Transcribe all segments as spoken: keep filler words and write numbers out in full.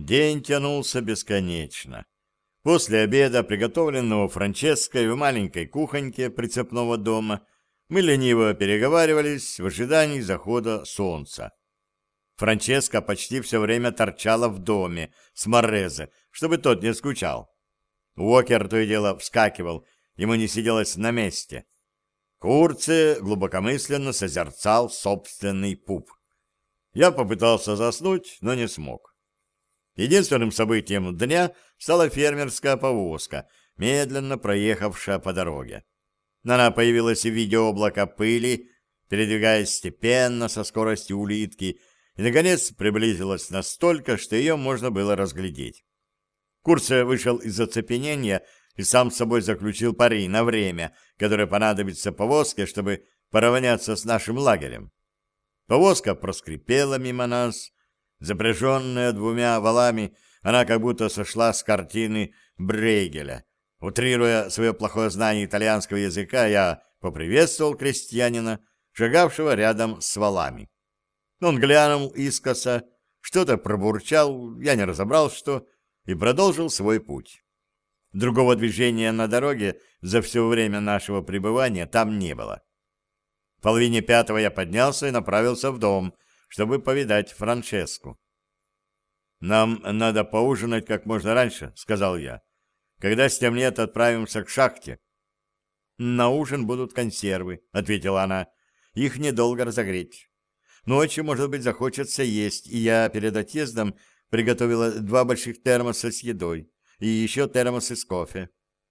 День тянулся бесконечно. После обеда, приготовленного Франческой в маленькой кухоньке прицепного дома, мы лениво переговаривались в ожидании захода солнца. Франческа почти все время торчала в доме с Моррезе, чтобы тот не скучал. Уокер то и дело вскакивал, ему не сиделось на месте. Курце глубокомысленно созерцал собственный пуп. Я попытался заснуть, но не смог. Единственным событием дня стала фермерская повозка, медленно проехавшая по дороге. Она появилась в виде облака пыли, передвигаясь степенно со скоростью улитки, и, наконец, приблизилась настолько, что ее можно было разглядеть. Курце вышел из оцепенения и сам с собой заключил пари на время, которое понадобится повозке, чтобы поравняться с нашим лагерем. Повозка проскрипела мимо нас. Запряженная двумя валами, она как будто сошла с картины Брейгеля. Утрируя свое плохое знание итальянского языка, я поприветствовал крестьянина, шагавшего рядом с валами. Он глянул искоса, что-то пробурчал, я не разобрал, что, и продолжил свой путь. Другого движения на дороге за все время нашего пребывания там не было. В половине пятого я поднялся и направился в дом, чтобы повидать Франческу. «Нам надо поужинать как можно раньше», — сказал я. «Когда стемнеет, отправимся к шахте». «На ужин будут консервы», — ответила она. «Их недолго разогреть. Ночью, может быть, захочется есть, и я перед отъездом приготовила два больших термоса с едой и еще термосы с кофе».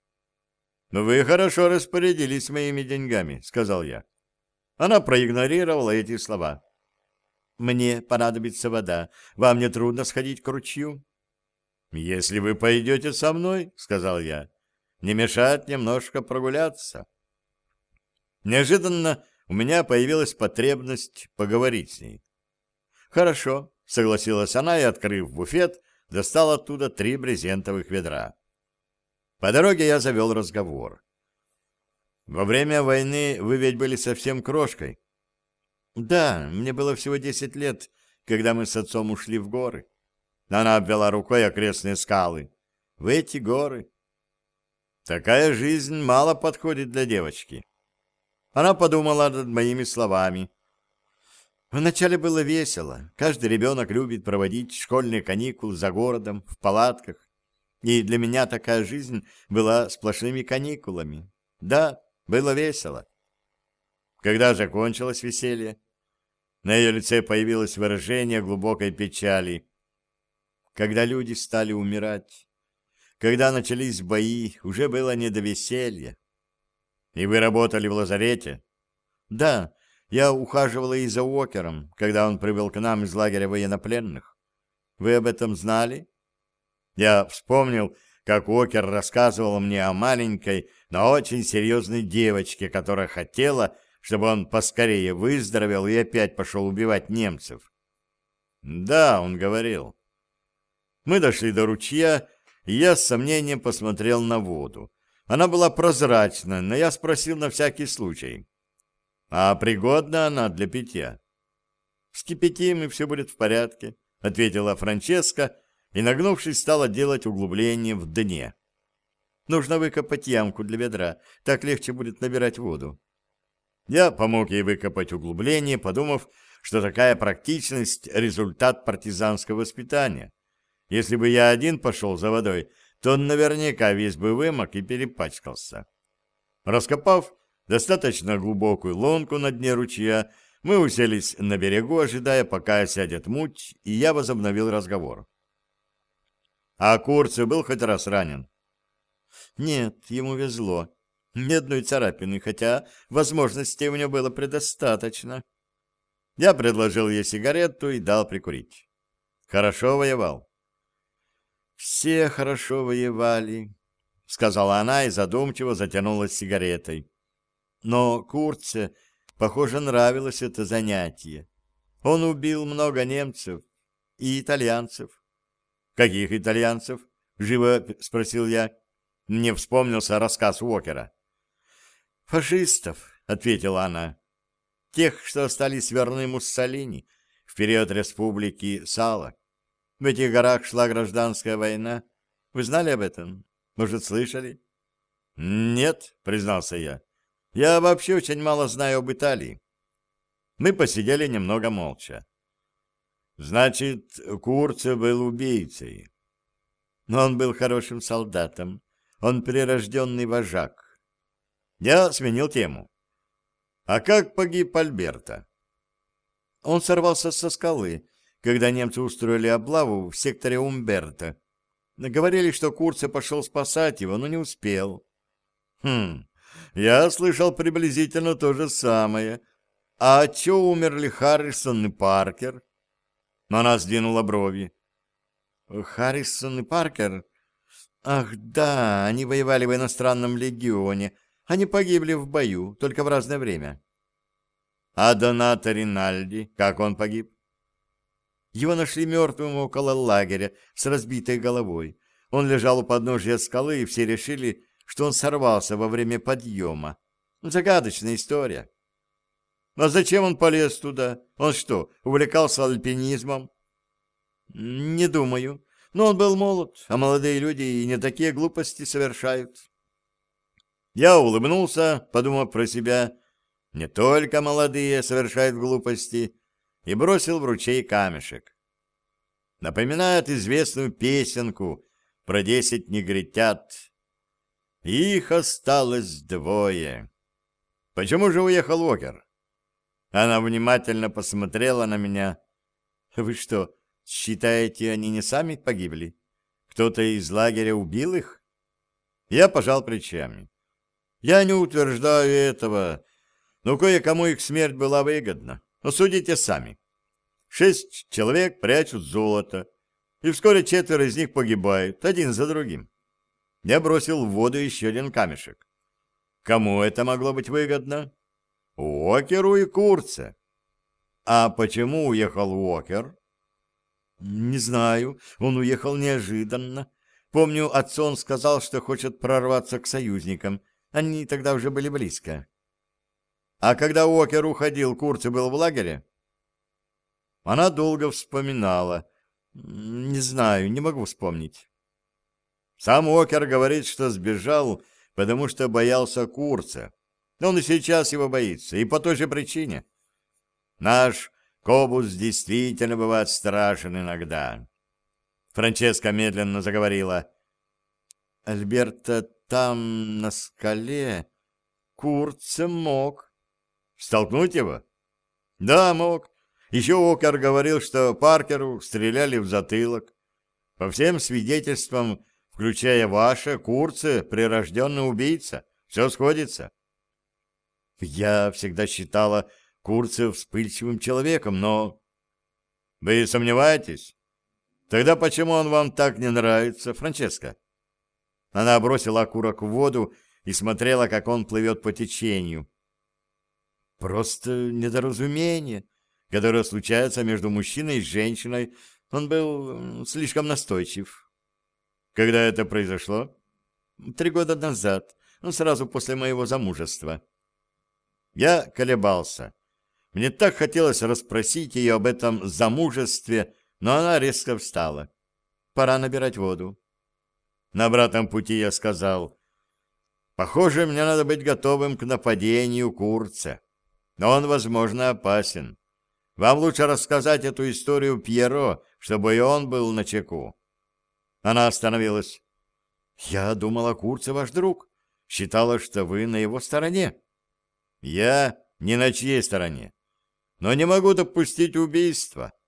«Вы хорошо распорядились моими деньгами», — сказал я. Она проигнорировала эти слова. «Мне понадобится вода. Вам не трудно сходить к ручью?» «Если вы пойдете со мной, — сказал я, — не мешает немножко прогуляться». Неожиданно у меня появилась потребность поговорить с ней. «Хорошо», — согласилась она и, открыв буфет, достала оттуда три брезентовых ведра. По дороге я завел разговор. «Во время войны вы ведь были совсем крошкой». «Да, мне было всего десять лет, когда мы с отцом ушли в горы». Она обвела рукой окрестные скалы. «В эти горы». «Такая жизнь мало подходит для девочки». Она подумала над моими словами. «Вначале было весело. Каждый ребенок любит проводить школьные каникулы за городом, в палатках. И для меня такая жизнь была сплошными каникулами. Да, было весело». Когда закончилось веселье? На ее лице появилось выражение глубокой печали. Когда люди стали умирать, когда начались бои, уже было не до веселья. И вы работали в лазарете? Да, я ухаживала и за Уокером, когда он прибыл к нам из лагеря военнопленных. Вы об этом знали? Я вспомнил, как Уокер рассказывал мне о маленькой, но очень серьезной девочке, которая хотела, чтобы он поскорее выздоровел и опять пошел убивать немцев. Да, он говорил. Мы дошли до ручья, и я с сомнением посмотрел на воду. Она была прозрачна, но я спросил на всякий случай. А пригодна она для питья? Вскипятим, и все будет в порядке, ответила Франческа и, нагнувшись, стала делать углубление в дне. Нужно выкопать ямку для ведра, так легче будет набирать воду. Я помог ей выкопать углубление, подумав, что такая практичность — результат партизанского воспитания. Если бы я один пошел за водой, то он наверняка весь бы вымок и перепачкался. Раскопав достаточно глубокую лунку на дне ручья, мы уселись на берегу, ожидая, пока сядет муть, и я возобновил разговор. А Курце был хоть раз ранен? Нет, ему везло. Ни одной царапины, хотя возможностей у него было предостаточно. Я предложил ей сигарету и дал прикурить. Хорошо воевал. «Все хорошо воевали», — сказала она и задумчиво затянулась сигаретой. Но Курце, похоже, нравилось это занятие. Он убил много немцев и итальянцев. «Каких итальянцев?» — живо спросил я. Мне вспомнился рассказ Уокера. «Фашистов», — ответила она. «Тех, что остались верны Муссолини в период республики Сала. В этих горах шла гражданская война. Вы знали об этом? Может, слышали? Нет, признался я. Я вообще очень мало знаю об Италии. Мы посидели немного молча. Значит, Курций был убийцей. Но он был хорошим солдатом. Он прирожденный вожак. Я сменил тему. А как погиб Альберто? Он сорвался со скалы, когда немцы устроили облаву в секторе Умберто. Говорили, что Курций пошел спасать его, но не успел. Хм, я слышал приблизительно то же самое. А чё умерли Харрисон и Паркер? Она сдвинула брови. Харрисон и Паркер? Ах, да, они воевали в иностранном легионе. Они погибли в бою, только в разное время. А Донато Ринальди, как он погиб? Его нашли мертвым около лагеря с разбитой головой. Он лежал у подножия скалы, и все решили, что он сорвался во время подъема. Загадочная история. А зачем он полез туда? Он что, увлекался альпинизмом? Не думаю. Но он был молод, а молодые люди и не такие глупости совершают. Я улыбнулся, подумав про себя. Не только молодые совершают глупости, и бросил в ручей камешек. Напоминает известную песенку про десять негритят. Их осталось двое. Почему же уехал Уокер? Она внимательно посмотрела на меня. Вы что, считаете, они не сами погибли? Кто-то из лагеря убил их? Я пожал плечами. Я не утверждаю этого, но кое-кому их смерть была выгодна. Но судите сами. Шесть человек прячут золото, и вскоре четверо из них погибают, один за другим. Я бросил в воду еще один камешек. Кому это могло быть выгодно? Уокеру и Курце. А почему уехал Уокер? Не знаю, он уехал неожиданно. Помню, Отсон сказал, что хочет прорваться к союзникам. Они тогда уже были близко. А когда Уокер уходил, Курце был в лагере? Она долго вспоминала. Не знаю, не могу вспомнить. Сам Уокер говорит, что сбежал, потому что боялся Курца. Он и сейчас его боится, и по той же причине. Наш Кобус действительно бывает страшен иногда. Франческа медленно заговорила. Альберто там, на скале, Курца мог. Столкнуть его? Да, мог. Еще Уокер говорил, что Паркеру стреляли в затылок. По всем свидетельствам, включая ваше, Курце — прирожденный убийца. Все сходится. Я всегда считала Курце вспыльчивым человеком, но... Вы сомневаетесь? Тогда почему он вам так не нравится, Франческа? Она бросила окурок в воду и смотрела, как он плывет по течению. Просто недоразумение, которое случается между мужчиной и женщиной. Он был слишком настойчив. Когда это произошло? Три года назад, сразу после моего замужества. Я колебался. Мне так хотелось расспросить ее об этом замужестве, но она резко встала. Пора набирать воду. На обратном пути я сказал: похоже, мне надо быть готовым к нападению Курца. Но он, возможно, опасен. Вам лучше рассказать эту историю Пьеро, чтобы и он был начеку. Она остановилась. Я думала, Курце ваш друг. Считала, что вы на его стороне. Я не на чьей стороне. Но не могу допустить убийства.